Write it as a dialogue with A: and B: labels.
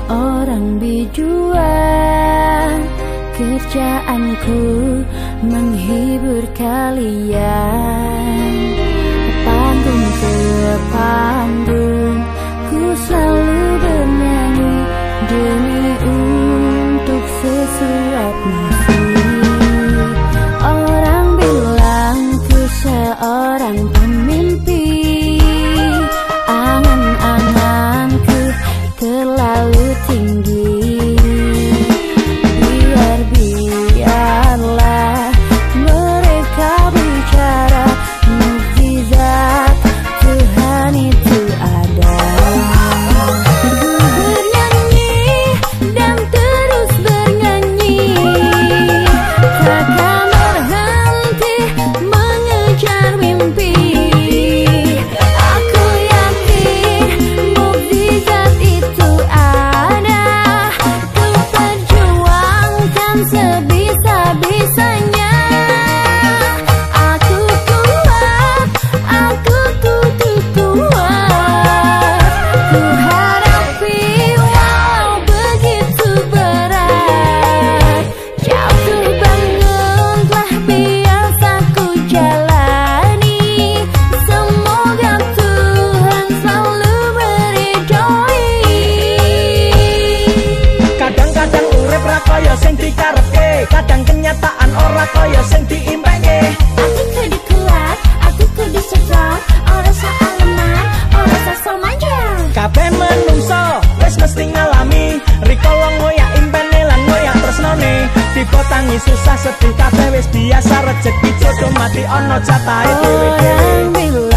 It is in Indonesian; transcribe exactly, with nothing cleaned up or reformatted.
A: seorang bijuan, kerjaanku menghibur kalian. Panggung ke panggung, ku selalu bernyanyi demi untuk sesuap nasi. Orang bilang ku seorang pemimpi, angan-anganku terlalu tinggi. Biar-biarlah mereka bicara, mukjizat Tuhan itu ada. Ku bernyanyi dan terus bernyanyi, takkan berhenti mengejar mimpi. Aku yakin mukjizat itu ada, ku perjuangkan sebisa-bisanya. Aku kuat, aku tutup kuat, ku hadapi walau begitu berat. Jatuh bangun telah biasa ku jalani, semoga Tuhan selalu meridhoi.
B: Kadang-kadang urip ra kaya sing dikarepke, kadang kenyataan ora kaya sing diimpenge.
A: Aku kudu kuat, aku kudu strong, ora salah lemah, ora salah manja.
B: Kabeh menungso wis mesti ngalami, rikala ngoyak impene lan ngoyak tresnane. Tiba tangi susah sedih kabeh wis biasa, rejeki jodoh mati ana jatahe dhewe-dhewe.
A: Orang bilang